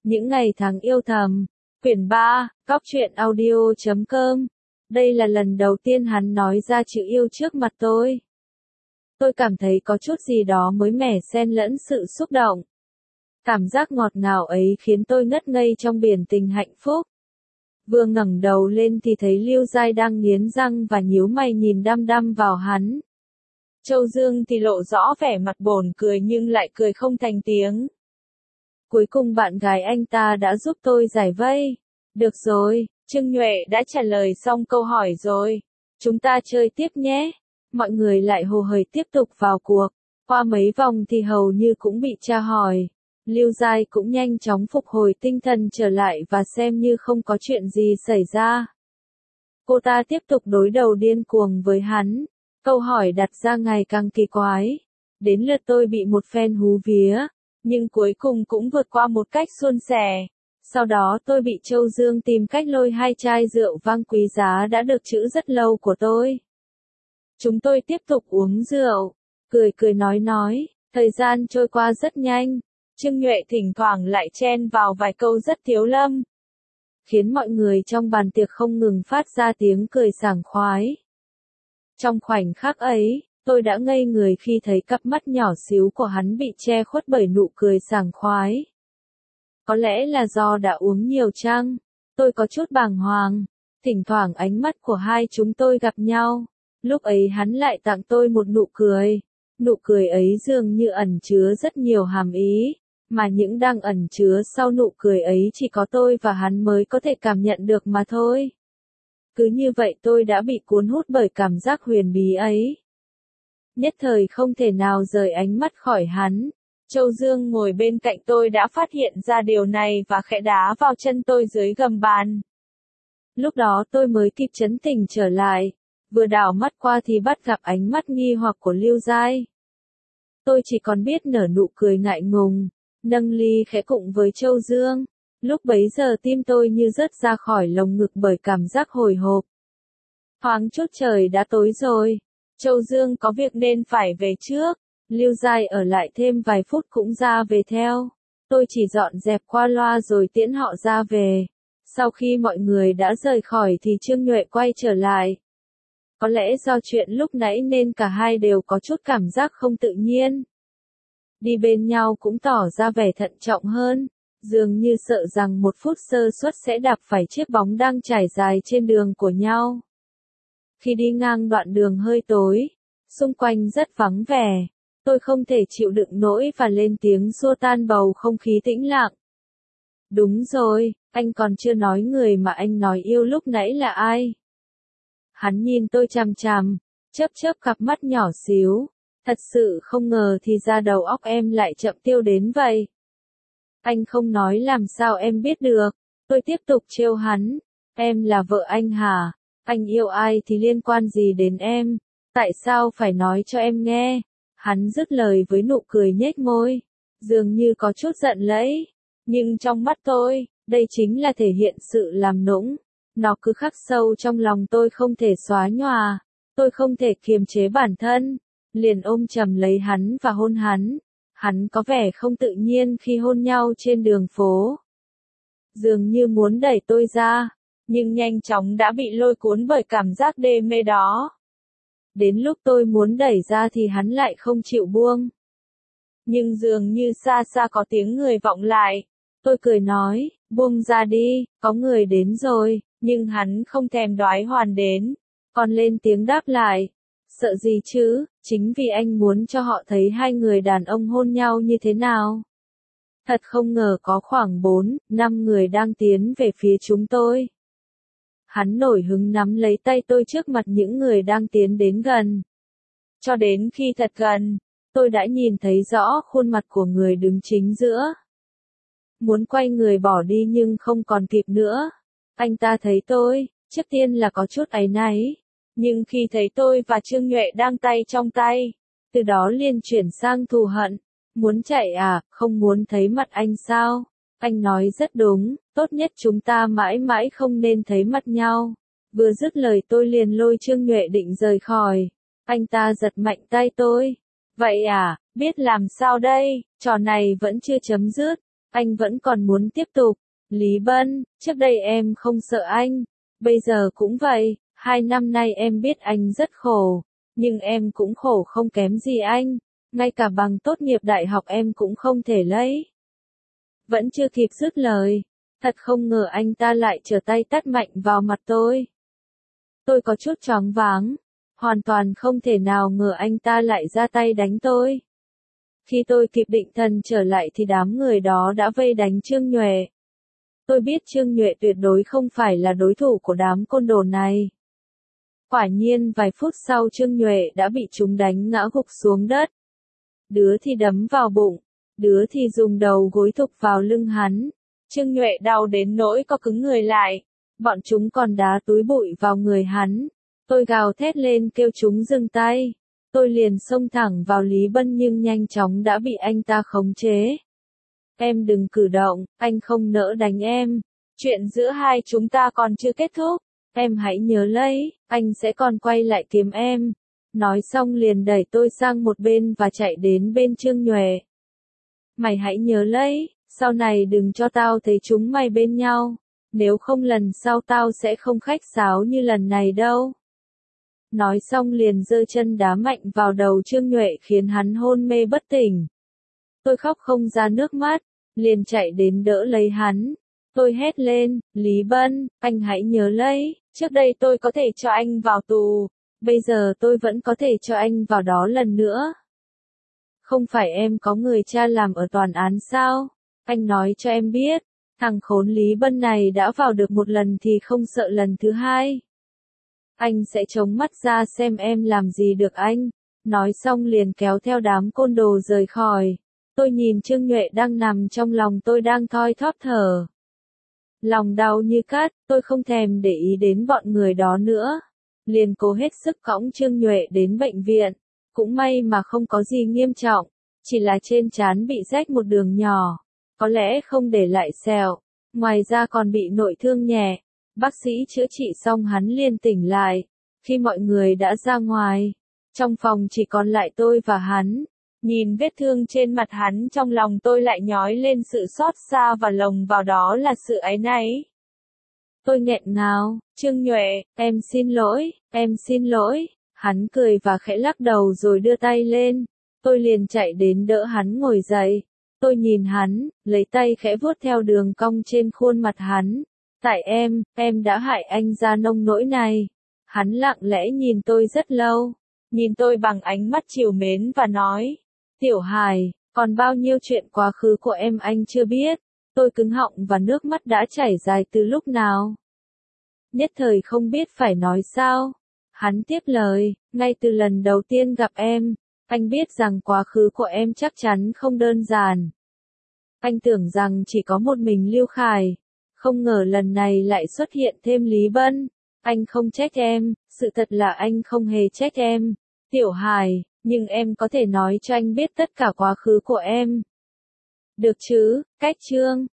Những ngày tháng yêu thầm, quyển 3, cóc truyện audio.com. Đây là lần đầu tiên hắn nói ra chữ yêu trước mặt tôi. Tôi cảm thấy có chút gì đó mới mẻ xen lẫn sự xúc động. Cảm giác ngọt ngào ấy khiến tôi ngất ngây trong biển tình hạnh phúc. Vừa ngẩng đầu lên thì thấy Lưu Giai đang nghiến răng và nhíu mày nhìn đăm đăm vào hắn. Châu Dương thì lộ rõ vẻ mặt bồn cười nhưng lại cười không thành tiếng. Cuối cùng bạn gái anh ta đã giúp tôi giải vây. Được rồi, Trương Nhuệ đã trả lời xong câu hỏi rồi. Chúng ta chơi tiếp nhé. Mọi người lại hồ hởi tiếp tục vào cuộc. Qua mấy vòng thì hầu như cũng bị tra hỏi. Lưu Giai cũng nhanh chóng phục hồi tinh thần trở lại và xem như không có chuyện gì xảy ra. Cô ta tiếp tục đối đầu điên cuồng với hắn. Câu hỏi đặt ra ngày càng kỳ quái. Đến lượt tôi bị một phen hú vía, nhưng cuối cùng cũng vượt qua một cách suôn sẻ. Sau đó tôi bị Châu Dương tìm cách lôi 2 chai rượu vang quý giá đã được trữ rất lâu của tôi. Chúng tôi tiếp tục uống rượu, cười cười nói, thời gian trôi qua rất nhanh. Trương Nhuệ thỉnh thoảng lại chen vào vài câu rất thiếu lâm, khiến mọi người trong bàn tiệc không ngừng phát ra tiếng cười sảng khoái. Trong khoảnh khắc ấy, tôi đã ngây người khi thấy cặp mắt nhỏ xíu của hắn bị che khuất bởi nụ cười sảng khoái. Có lẽ là do đã uống nhiều chăng? Tôi có chút bàng hoàng. Thỉnh thoảng ánh mắt của hai chúng tôi gặp nhau. Lúc ấy hắn lại tặng tôi một nụ cười. Nụ cười ấy dường như ẩn chứa rất nhiều hàm ý, mà những đang ẩn chứa sau nụ cười ấy chỉ có tôi và hắn mới có thể cảm nhận được mà thôi. Cứ như vậy tôi đã bị cuốn hút bởi cảm giác huyền bí ấy. Nhất thời không thể nào rời ánh mắt khỏi hắn. Châu Dương ngồi bên cạnh tôi đã phát hiện ra điều này và khẽ đá vào chân tôi dưới gầm bàn. Lúc đó tôi mới kịp trấn tỉnh trở lại. Vừa đảo mắt qua thì bắt gặp ánh mắt nghi hoặc của Lưu Giai. Tôi chỉ còn biết nở nụ cười ngại ngùng, nâng ly khẽ cụng với Châu Dương. Lúc bấy giờ tim tôi như rớt ra khỏi lồng ngực bởi cảm giác hồi hộp. Thoáng chút trời đã tối rồi. Châu Dương có việc nên phải về trước. Lưu Giai ở lại thêm vài phút cũng ra về theo. Tôi chỉ dọn dẹp qua loa rồi tiễn họ ra về. Sau khi mọi người đã rời khỏi thì Trương Nhuệ quay trở lại. Có lẽ do chuyện lúc nãy nên cả hai đều có chút cảm giác không tự nhiên. Đi bên nhau cũng tỏ ra vẻ thận trọng hơn, dường như sợ rằng một phút sơ suất sẽ đạp phải chiếc bóng đang trải dài trên đường của nhau. Khi đi ngang đoạn đường hơi tối, xung quanh rất vắng vẻ, tôi không thể chịu đựng nổi và lên tiếng xua tan bầu không khí tĩnh lặng. Đúng rồi, anh còn chưa nói người mà anh nói yêu lúc nãy là ai? Hắn nhìn tôi chằm chằm, chớp chớp cặp mắt nhỏ xíu. Thật sự không ngờ thì ra đầu óc em lại chậm tiêu đến vậy. Anh không nói làm sao em biết được. Tôi tiếp tục trêu hắn. Em là vợ anh hả? Anh yêu ai thì liên quan gì đến em? Tại sao phải nói cho em nghe? Hắn dứt lời với nụ cười nhếch môi, dường như có chút giận lẫy. Nhưng trong mắt tôi, đây chính là thể hiện sự làm nũng. Nó cứ khắc sâu trong lòng tôi không thể xóa nhòa. Tôi không thể kiềm chế bản thân. Liền ôm chầm lấy hắn và hôn hắn. Hắn có vẻ không tự nhiên khi hôn nhau trên đường phố. Dường như muốn đẩy tôi ra, nhưng nhanh chóng đã bị lôi cuốn bởi cảm giác đê mê đó. Đến lúc tôi muốn đẩy ra thì hắn lại không chịu buông. Nhưng dường như xa xa có tiếng người vọng lại. Tôi cười nói, buông ra đi, có người đến rồi, nhưng hắn không thèm đoái hoàn đến. Còn lên tiếng đáp lại. Sợ gì chứ, chính vì anh muốn cho họ thấy hai người đàn ông hôn nhau như thế nào. Thật không ngờ có khoảng 4-5 người đang tiến về phía chúng tôi. Hắn nổi hứng nắm lấy tay tôi trước mặt những người đang tiến đến gần. Cho đến khi thật gần, tôi đã nhìn thấy rõ khuôn mặt của người đứng chính giữa. Muốn quay người bỏ đi nhưng không còn kịp nữa. Anh ta thấy tôi, trước tiên là có chút áy náy. Nhưng khi thấy tôi và Trương Nhuệ đang tay trong tay, từ đó liền chuyển sang thù hận. Muốn chạy à, không muốn thấy mặt anh sao? Anh nói rất đúng, tốt nhất chúng ta mãi mãi không nên thấy mặt nhau. Vừa dứt lời tôi liền lôi Trương Nhuệ định rời khỏi. Anh ta giật mạnh tay tôi. Vậy à, biết làm sao đây, trò này vẫn chưa chấm dứt. Anh vẫn còn muốn tiếp tục. Lý Bân, trước đây em không sợ anh. Bây giờ cũng vậy, 2 năm nay em biết anh rất khổ. Nhưng em cũng khổ không kém gì anh. Ngay cả bằng tốt nghiệp đại học em cũng không thể lấy. Vẫn chưa kịp dứt lời. Thật không ngờ anh ta lại trở tay tát mạnh vào mặt tôi. Tôi có chút choáng váng. Hoàn toàn không thể nào ngờ anh ta lại ra tay đánh tôi. Khi tôi kịp định thần trở lại thì đám người đó đã vây đánh Trương Nhuệ. Tôi biết Trương Nhuệ tuyệt đối không phải là đối thủ của đám côn đồ này. Quả nhiên vài phút sau Trương Nhuệ đã bị chúng đánh ngã gục xuống đất. Đứa thì đấm vào bụng, đứa thì dùng đầu gối thục vào lưng hắn. Trương Nhuệ đau đến nỗi co cứng người lại. Bọn chúng còn đá túi bụi vào người hắn. Tôi gào thét lên kêu chúng dừng tay. Tôi liền xông thẳng vào Lý Bân nhưng nhanh chóng đã bị anh ta khống chế. Em đừng cử động, anh không nỡ đánh em. Chuyện giữa hai chúng ta còn chưa kết thúc. Em hãy nhớ lấy, anh sẽ còn quay lại kiếm em. Nói xong liền đẩy tôi sang một bên và chạy đến bên Trương Nhuệ. Mày hãy nhớ lấy, sau này đừng cho tao thấy chúng mày bên nhau. Nếu không lần sau tao sẽ không khách sáo như lần này đâu. Nói xong liền giơ chân đá mạnh vào đầu Trương Nhuệ khiến hắn hôn mê bất tỉnh. Tôi khóc không ra nước mắt, liền chạy đến đỡ lấy hắn. Tôi hét lên, Lý Bân, anh hãy nhớ lấy, trước đây tôi có thể cho anh vào tù, bây giờ tôi vẫn có thể cho anh vào đó lần nữa. Không phải em có người cha làm ở tòa án sao? Anh nói cho em biết, thằng khốn Lý Bân này đã vào được một lần thì không sợ lần thứ hai. Anh sẽ chống mắt ra xem em làm gì được anh. Nói xong liền kéo theo đám côn đồ rời khỏi. Tôi nhìn Trương Nhuệ đang nằm trong lòng tôi đang thoi thóp thở. Lòng đau như cắt, tôi không thèm để ý đến bọn người đó nữa. Liền cố hết sức cõng Trương Nhuệ đến bệnh viện. Cũng may mà không có gì nghiêm trọng, chỉ là trên trán bị rách một đường nhỏ. Có lẽ không để lại sẹo, ngoài ra còn bị nội thương nhẹ. Bác sĩ chữa trị xong hắn liền tỉnh lại. Khi mọi người đã ra ngoài, trong phòng chỉ còn lại tôi và hắn. Nhìn vết thương trên mặt hắn trong lòng tôi lại nhói lên sự xót xa và lồng vào đó là sự áy náy. Tôi nghẹn ngào, Trương Nhuệ, em xin lỗi, em xin lỗi. Hắn cười và khẽ lắc đầu rồi đưa tay lên. Tôi liền chạy đến đỡ hắn ngồi dậy. Tôi nhìn hắn, lấy tay khẽ vuốt theo đường cong trên khuôn mặt hắn. Tại em đã hại anh ra nông nỗi này. Hắn lặng lẽ nhìn tôi rất lâu. Nhìn tôi bằng ánh mắt trìu mến và nói. Tiểu hài, còn bao nhiêu chuyện quá khứ của em anh chưa biết. Tôi cứng họng và nước mắt đã chảy dài từ lúc nào. Nhất thời không biết phải nói sao. Hắn tiếp lời, ngay từ lần đầu tiên gặp em, anh biết rằng quá khứ của em chắc chắn không đơn giản. Anh tưởng rằng chỉ có một mình Lưu Khải. Không ngờ lần này lại xuất hiện thêm Lý Bân. Anh không trách em, sự thật là anh không hề trách em. Tiểu hài, nhưng em có thể nói cho anh biết tất cả quá khứ của em. Được chứ, Cách Trương.